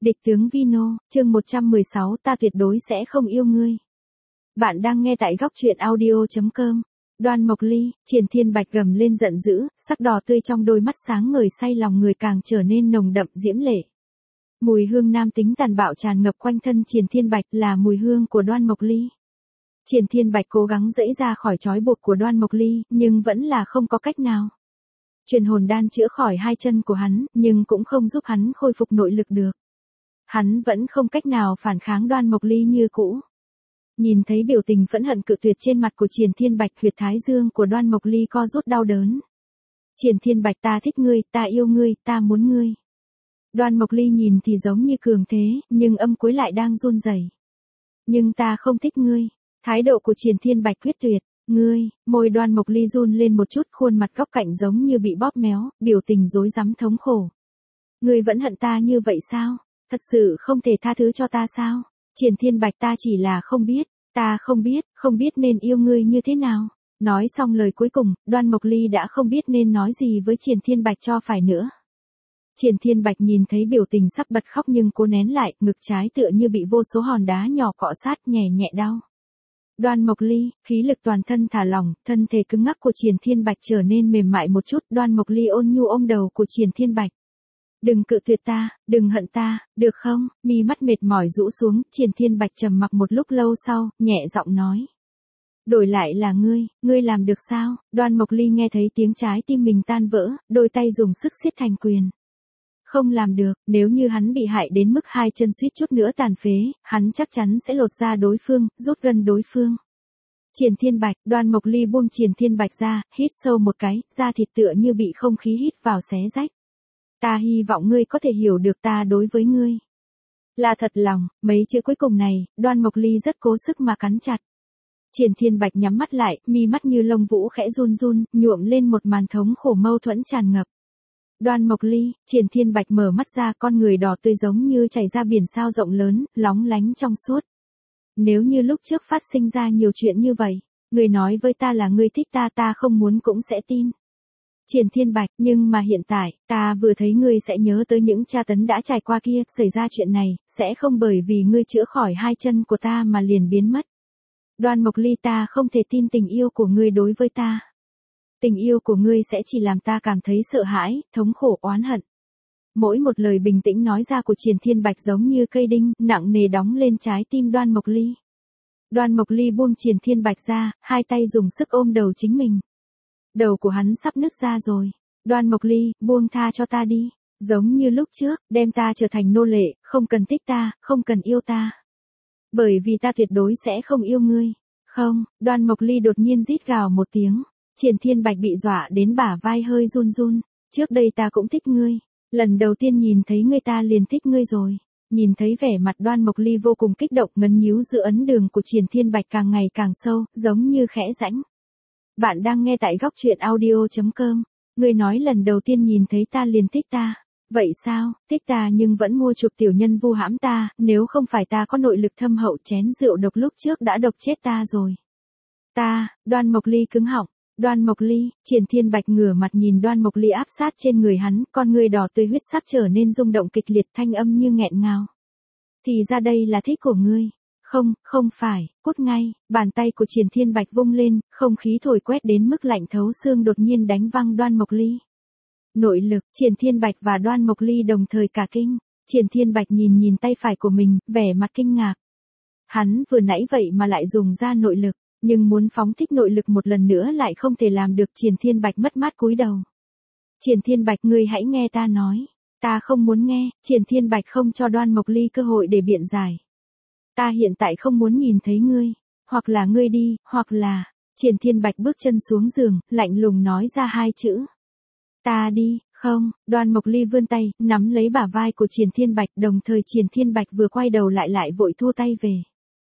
Địch tướng Vino, chương 116, ta tuyệt đối sẽ không yêu ngươi. Bạn đang nghe tại góc truyện audio.com. Đoan Mộc Ly, Triển Thiên Bạch gầm lên giận dữ, sắc đỏ tươi trong đôi mắt sáng ngời say lòng người càng trở nên nồng đậm diễm lệ. Mùi hương nam tính tàn bạo tràn ngập quanh thân Triển Thiên Bạch là mùi hương của Đoan Mộc Ly. Triển Thiên Bạch cố gắng giãy ra khỏi trói buộc của Đoan Mộc Ly, nhưng vẫn là không có cách nào. Truyền hồn đan chữa khỏi hai chân của hắn, nhưng cũng không giúp hắn khôi phục nội lực được. Hắn vẫn không cách nào phản kháng Đoan Mộc Ly như cũ. Nhìn thấy biểu tình phẫn hận cự tuyệt trên mặt của Triển Thiên Bạch, huyệt thái dương của Đoan Mộc Ly co rút đau đớn. Triển Thiên Bạch, ta thích ngươi, ta yêu ngươi, ta muốn ngươi. Đoan Mộc Ly nhìn thì giống như cường thế, nhưng âm cuối lại đang run rẩy. Nhưng ta không thích ngươi. Thái độ của Triển Thiên Bạch quyết tuyệt. Ngươi, môi Đoan Mộc Ly run lên một chút, khuôn mặt góc cạnh giống như bị bóp méo, biểu tình rối rắm thống khổ. Ngươi vẫn hận ta như vậy sao? Thật sự không thể tha thứ cho ta sao? Triển Thiên Bạch, ta chỉ là không biết, ta không biết nên yêu ngươi như thế nào. Nói xong lời cuối cùng, Đoan Mộc Ly đã không biết nên nói gì với Triển Thiên Bạch cho phải nữa. Triển Thiên Bạch nhìn thấy biểu tình sắp bật khóc nhưng cố nén lại, ngực trái tựa như bị vô số hòn đá nhỏ cọ sát nhẹ nhẹ đau. Đoan Mộc Ly, khí lực toàn thân thả lỏng, thân thể cứng ngắc của Triển Thiên Bạch trở nên mềm mại một chút. Đoan Mộc Ly ôn nhu ôm đầu của Triển Thiên Bạch. Đừng cự tuyệt ta, đừng hận ta, được không? Mi mắt mệt mỏi rũ xuống, Triển Thiên Bạch trầm mặc một lúc lâu sau, nhẹ giọng nói. Đổi lại là ngươi làm được sao? Đoan Mộc Ly nghe thấy tiếng trái tim mình tan vỡ, đôi tay dùng sức siết thành quyền. Không làm được, nếu như hắn bị hại đến mức hai chân suýt chút nữa tàn phế, hắn chắc chắn sẽ lột da đối phương, rút gân đối phương. Triển Thiên Bạch, Đoan Mộc Ly buông Triển Thiên Bạch ra, hít sâu một cái, da thịt tựa như bị không khí hít vào xé rách. Ta hy vọng ngươi có thể hiểu được ta đối với ngươi là thật lòng. Mấy chữ cuối cùng này, Đoan Mộc Ly rất cố sức mà cắn chặt. Triển Thiên Bạch nhắm mắt lại, mi mắt như lông vũ khẽ run run, nhuộm lên một màn thống khổ mâu thuẫn tràn ngập. Đoan Mộc Ly, Triển Thiên Bạch mở mắt ra, con người đỏ tươi giống như chảy ra biển sao rộng lớn, lóng lánh trong suốt. Nếu như lúc trước phát sinh ra nhiều chuyện như vậy, ngươi nói với ta là ngươi thích ta, ta không muốn cũng sẽ tin. Triển Thiên Bạch, nhưng mà hiện tại, ta vừa thấy ngươi sẽ nhớ tới những tra tấn đã trải qua kia, xảy ra chuyện này, sẽ không bởi vì ngươi chữa khỏi hai chân của ta mà liền biến mất. Đoan Mộc Ly, ta không thể tin tình yêu của ngươi đối với ta. Tình yêu của ngươi sẽ chỉ làm ta cảm thấy sợ hãi, thống khổ, oán hận. Mỗi một lời bình tĩnh nói ra của Triển Thiên Bạch giống như cây đinh, nặng nề đóng lên trái tim Đoan Mộc Ly. Đoan Mộc Ly buông Triển Thiên Bạch ra, hai tay dùng sức ôm đầu chính mình. Đầu của hắn sắp nứt ra rồi. Đoan Mộc Ly, buông tha cho ta đi. Giống như lúc trước, đem ta trở thành nô lệ, không cần thích ta, không cần yêu ta. Bởi vì ta tuyệt đối sẽ không yêu ngươi. Không, Đoan Mộc Ly đột nhiên rít gào một tiếng. Triển Thiên Bạch bị dọa đến bả vai hơi run run. Trước đây ta cũng thích ngươi. Lần đầu tiên nhìn thấy ngươi ta liền thích ngươi rồi. Nhìn thấy vẻ mặt Đoan Mộc Ly vô cùng kích động, ngấn nhíu giữa ấn đường của Triển Thiên Bạch càng ngày càng sâu, giống như khẽ rãnh. Bạn đang nghe tại góc truyện audio.com. Ngươi nói lần đầu tiên nhìn thấy ta liền thích ta. Vậy sao, thích ta nhưng vẫn mua chuộc tiểu nhân vu hãm ta, nếu không phải ta có nội lực thâm hậu, chén rượu độc lúc trước đã độc chết ta rồi. Ta, Đoan Mộc Ly cứng họng. Đoan Mộc Ly, Triển Thiên Bạch ngửa mặt nhìn Đoan Mộc Ly áp sát trên người hắn, con người đỏ tươi huyết sắc trở nên rung động kịch liệt, thanh âm như nghẹn ngào. Thì ra đây là thích của ngươi. Không phải, cút ngay. Bàn tay của Triển Thiên Bạch vung lên, không khí thổi quét đến mức lạnh thấu xương đột nhiên đánh văng Đoan Mộc Ly. Nội lực, Triển Thiên Bạch và Đoan Mộc Ly đồng thời cả kinh. Triển Thiên Bạch nhìn tay phải của mình, vẻ mặt kinh ngạc. Hắn vừa nãy vậy mà lại dùng ra nội lực, nhưng muốn phóng thích nội lực một lần nữa lại không thể làm được. Triển Thiên Bạch mất mát cúi đầu. Triển Thiên Bạch, ngươi hãy nghe ta nói. Ta không muốn nghe. Triển Thiên Bạch không cho Đoan Mộc Ly cơ hội để biện giải. Ta hiện tại không muốn nhìn thấy ngươi. Hoặc là ngươi đi, hoặc là... Triển Thiên Bạch bước chân xuống giường, lạnh lùng nói ra hai chữ. Ta đi, không. Đoan Mộc Ly vươn tay, nắm lấy bả vai của Triển Thiên Bạch, đồng thời Triển Thiên Bạch vừa quay đầu lại vội thu tay về.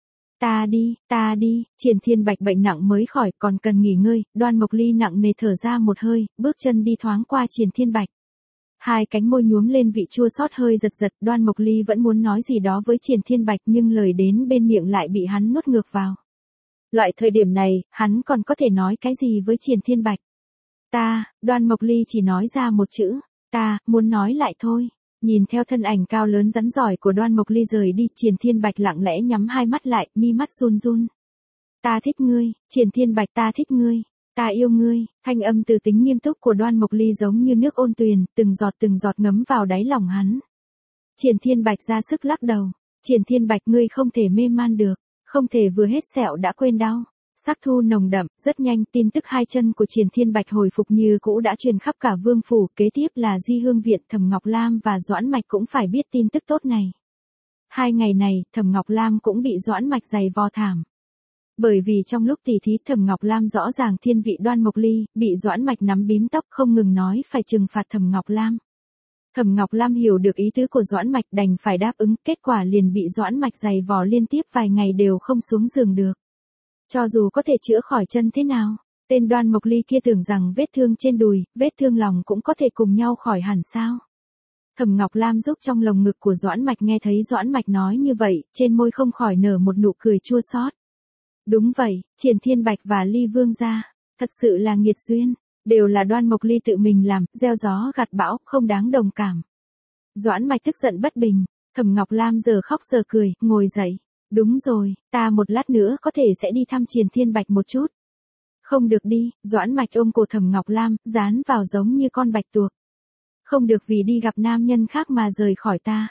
Ta đi, Triển Thiên Bạch bệnh nặng mới khỏi, còn cần nghỉ ngơi. Đoan Mộc Ly nặng nề thở ra một hơi, bước chân đi thoáng qua Triển Thiên Bạch. Hai cánh môi nhuốm lên vị chua xót hơi giật giật, Đoan Mộc Ly vẫn muốn nói gì đó với Triển Thiên Bạch nhưng lời đến bên miệng lại bị hắn nuốt ngược vào. Loại thời điểm này, hắn còn có thể nói cái gì với Triển Thiên Bạch? Đoan Mộc Ly chỉ nói ra một chữ, ta, muốn nói lại thôi. Nhìn theo thân ảnh cao lớn rắn giỏi của Đoan Mộc Ly rời đi, Triển Thiên Bạch lặng lẽ nhắm hai mắt lại, mi mắt run run. Ta thích ngươi, Triển Thiên Bạch, ta thích ngươi, ta yêu ngươi. Thanh âm từ tính nghiêm túc của Đoan Mộc Ly giống như nước ôn tuyền, từng giọt ngấm vào đáy lòng hắn. Triển Thiên Bạch ra sức lắc đầu. Triển Thiên Bạch, ngươi không thể mê man được, không thể vừa hết sẹo đã quên đau. Sắc thu nồng đậm, rất nhanh tin tức hai chân của Triển Thiên Bạch hồi phục như cũ đã truyền khắp cả vương phủ, kế tiếp là Di Hương Viện, Thẩm Ngọc Lam và Doãn Mạch cũng phải biết tin tức tốt này. 2 ngày này, Thẩm Ngọc Lam cũng bị Doãn Mạch giày vò thảm. Bởi vì trong lúc tỉ thí Thẩm Ngọc Lam rõ ràng thiên vị Đoan Mộc Ly, bị Doãn Mạch nắm bím tóc không ngừng nói phải trừng phạt Thẩm Ngọc Lam. Thẩm Ngọc Lam hiểu được ý tứ của Doãn Mạch đành phải đáp ứng, kết quả liền bị Doãn Mạch giày vò liên tiếp vài ngày đều không xuống giường được. Cho dù có thể chữa khỏi chân thế nào, tên Đoan Mộc Ly kia tưởng rằng vết thương trên đùi, vết thương lòng cũng có thể cùng nhau khỏi hẳn sao. Thẩm Ngọc Lam rúc trong lồng ngực của Doãn Mạch, nghe thấy Doãn Mạch nói như vậy, trên môi không khỏi nở một nụ cười chua xót. Đúng vậy, Triển Thiên Bạch và Ly Vương gia, thật sự là nghiệt duyên, đều là Đoan Mộc Ly tự mình làm, gieo gió gặt bão, không đáng đồng cảm. Doãn Mạch tức giận bất bình, Thẩm Ngọc Lam giờ khóc giờ cười, ngồi dậy. Đúng rồi, ta một lát nữa có thể sẽ đi thăm Triển Thiên Bạch một chút. Không được đi, Doãn Mạch ôm cổ Thẩm Ngọc Lam, dán vào giống như con bạch tuộc. Không được vì đi gặp nam nhân khác mà rời khỏi ta.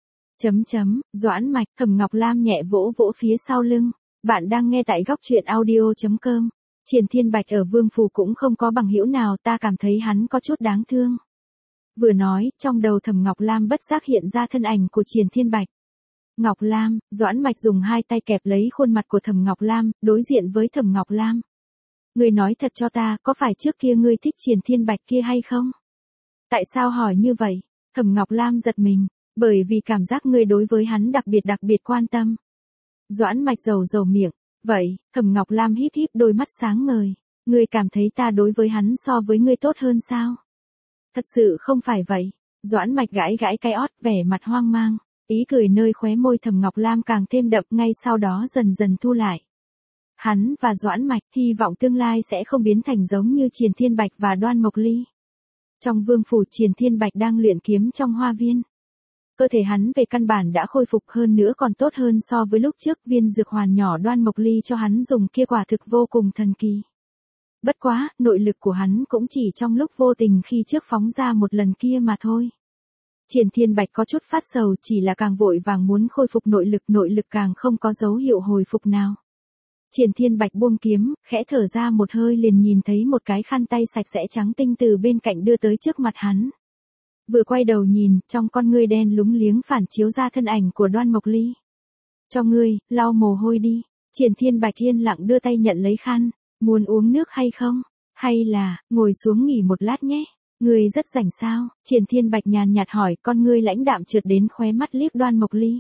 Doãn Mạch, Thẩm Ngọc Lam nhẹ vỗ vỗ phía sau lưng. Bạn đang nghe tại góc truyện audio.com. Triển Thiên Bạch ở Vương Phủ cũng không có bằng hữu nào, ta cảm thấy hắn có chút đáng thương. Vừa nói, trong đầu Thẩm Ngọc Lam bất giác hiện ra thân ảnh của Triển Thiên Bạch. Ngọc Lam, Doãn Mạch dùng hai tay kẹp lấy khuôn mặt của Thẩm Ngọc Lam, đối diện với Thẩm Ngọc Lam. Ngươi nói thật cho ta, có phải trước kia ngươi thích Triển Thiên Bạch kia hay không? Tại sao hỏi như vậy? Thẩm Ngọc Lam giật mình, bởi vì cảm giác ngươi đối với hắn đặc biệt quan tâm. Doãn Mạch dầu miệng, vậy, Thẩm Ngọc Lam híp đôi mắt sáng ngời. Ngươi cảm thấy ta đối với hắn so với ngươi tốt hơn sao? Thật sự không phải vậy. Doãn Mạch gãi cái ót, vẻ mặt hoang mang. Ý cười nơi khóe môi Thẩm Ngọc Lam càng thêm đậm, ngay sau đó dần thu lại. Hắn và Doãn Mạch hy vọng tương lai sẽ không biến thành giống như Triển Thiên Bạch và Đoan Mộc Ly. Trong vương phủ, Triển Thiên Bạch đang luyện kiếm trong hoa viên. Cơ thể hắn về căn bản đã khôi phục, hơn nữa còn tốt hơn so với lúc trước. Viên dược hoàn nhỏ Đoan Mộc Ly cho hắn dùng kia quả thực vô cùng thần kỳ. Bất quá, nội lực của hắn cũng chỉ trong lúc vô tình khi trước phóng ra một lần kia mà thôi. Triển Thiên Bạch có chút phát sầu, chỉ là càng vội vàng muốn khôi phục nội lực càng không có dấu hiệu hồi phục nào. Triển Thiên Bạch buông kiếm, khẽ thở ra một hơi liền nhìn thấy một cái khăn tay sạch sẽ trắng tinh từ bên cạnh đưa tới trước mặt hắn. Vừa quay đầu nhìn, trong con ngươi đen lúng liếng phản chiếu ra thân ảnh của Đoan Mộc Ly. Cho ngươi, lau mồ hôi đi. Triển Thiên Bạch yên lặng đưa tay nhận lấy khăn. Muốn uống nước hay không? Hay là, ngồi xuống nghỉ một lát nhé. Ngươi rất rảnh sao? Triển Thiên Bạch nhàn nhạt hỏi, con ngươi lãnh đạm trượt đến khóe mắt liếc Đoan Mộc Ly.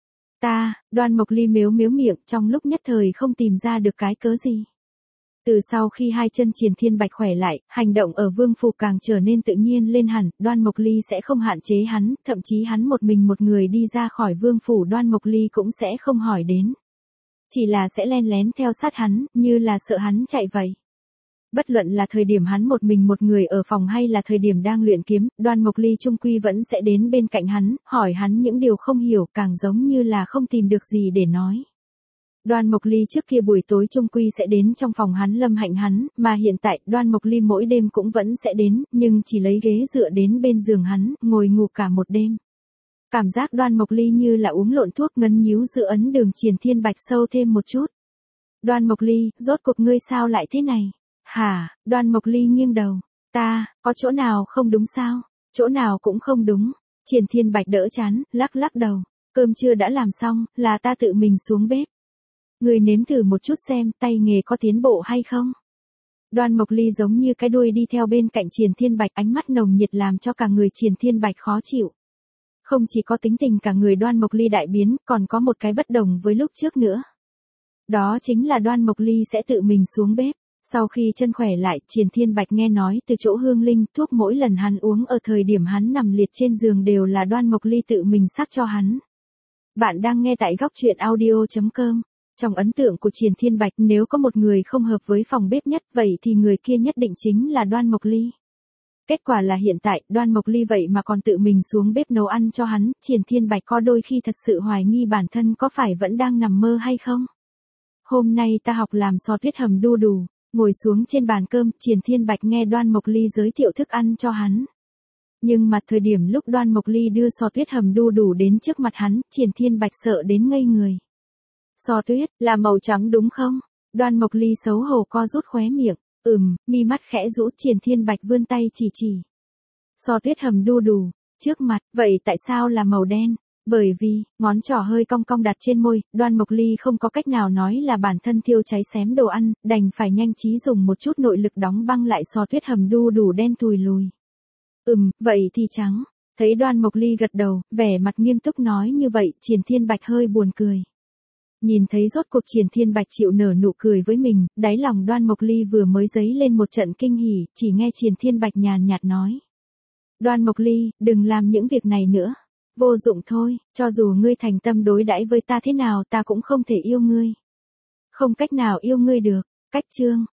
Đoan Mộc Ly mếu miệng, trong lúc nhất thời không tìm ra được cái cớ gì. Từ sau khi hai chân Triển Thiên Bạch khỏe lại, hành động ở Vương Phủ càng trở nên tự nhiên lên hẳn, Đoan Mộc Ly sẽ không hạn chế hắn, thậm chí hắn một người đi ra khỏi Vương Phủ Đoan Mộc Ly cũng sẽ không hỏi đến. Chỉ là sẽ len lén theo sát hắn, như là sợ hắn chạy vậy. Bất luận là thời điểm hắn một người ở phòng hay là thời điểm đang luyện kiếm, Đoan Mộc Ly chung quy vẫn sẽ đến bên cạnh hắn, hỏi hắn những điều không hiểu, càng giống như là không tìm được gì để nói. Đoan Mộc Ly trước kia buổi tối chung quy sẽ đến trong phòng hắn lâm hạnh hắn, mà hiện tại Đoan Mộc Ly mỗi đêm cũng vẫn sẽ đến, nhưng chỉ lấy ghế dựa đến bên giường hắn, ngồi ngủ cả một đêm. Cảm giác Đoan Mộc Ly như là uống lộn thuốc ngấn nhíu giữa ấn đường Triển Thiên Bạch sâu thêm một chút. Đoan Mộc Ly, rốt cuộc ngươi sao lại thế này? Hả? Đoan Mộc Ly nghiêng đầu. Có chỗ nào không đúng sao? Chỗ nào cũng không đúng. Triển Thiên Bạch đỡ chán, lắc đầu. Cơm trưa đã làm xong, là ta tự mình xuống bếp. Ngươi nếm thử một chút xem, tay nghề có tiến bộ hay không? Đoan Mộc Ly giống như cái đuôi đi theo bên cạnh Triển Thiên Bạch, ánh mắt nồng nhiệt làm cho cả người Triển Thiên Bạch khó chịu. Không chỉ có tính tình cả người Đoan Mộc Ly đại biến, còn có một cái bất đồng với lúc trước nữa. Đó chính là Đoan Mộc Ly sẽ tự mình xuống bếp. Sau khi chân khỏe lại, Triển Thiên Bạch nghe nói từ chỗ Hương Linh, thuốc mỗi lần hắn uống ở thời điểm hắn nằm liệt trên giường đều là Đoan Mộc Ly tự mình sắc cho hắn. Bạn đang nghe tại góc truyện audio.com. Trong ấn tượng của Triển Thiên Bạch, nếu có một người không hợp với phòng bếp nhất, vậy thì người kia nhất định chính là Đoan Mộc Ly. Kết quả là hiện tại, Đoan Mộc Ly vậy mà còn tự mình xuống bếp nấu ăn cho hắn, Triển Thiên Bạch có đôi khi thật sự hoài nghi bản thân có phải vẫn đang nằm mơ hay không. Hôm nay ta học làm sò tuyết hầm đu đủ, ngồi xuống trên bàn cơm, Triển Thiên Bạch nghe Đoan Mộc Ly giới thiệu thức ăn cho hắn. Nhưng mà thời điểm lúc Đoan Mộc Ly đưa sò tuyết hầm đu đủ đến trước mặt hắn, Triển Thiên Bạch sợ đến ngây người. Sò tuyết, là màu trắng đúng không? Đoan Mộc Ly xấu hổ co rút khóe miệng, mi mắt khẽ rũ, Triển Thiên Bạch vươn tay chỉ. Sò tuyết hầm đu đủ, trước mặt, vậy tại sao là màu đen? Bởi vì, ngón trỏ hơi cong cong đặt trên môi, Đoan Mộc Ly không có cách nào nói là bản thân thiêu cháy xém đồ ăn, đành phải nhanh trí dùng một chút nội lực đóng băng lại sò tuyết hầm đu đủ đen tùi lùi. Vậy thì trắng. Thấy Đoan Mộc Ly gật đầu, vẻ mặt nghiêm túc nói như vậy, Triển Thiên Bạch hơi buồn cười. Nhìn thấy rốt cuộc Triển Thiên Bạch chịu nở nụ cười với mình, đáy lòng Đoan Mộc Ly vừa mới dấy lên một trận kinh hỉ, chỉ nghe Triển Thiên Bạch nhàn nhạt nói. Đoan Mộc Ly, đừng làm những việc này nữa. Vô dụng thôi, cho dù ngươi thành tâm đối đãi với ta thế nào ta cũng không thể yêu ngươi. Không cách nào yêu ngươi được. Cách chương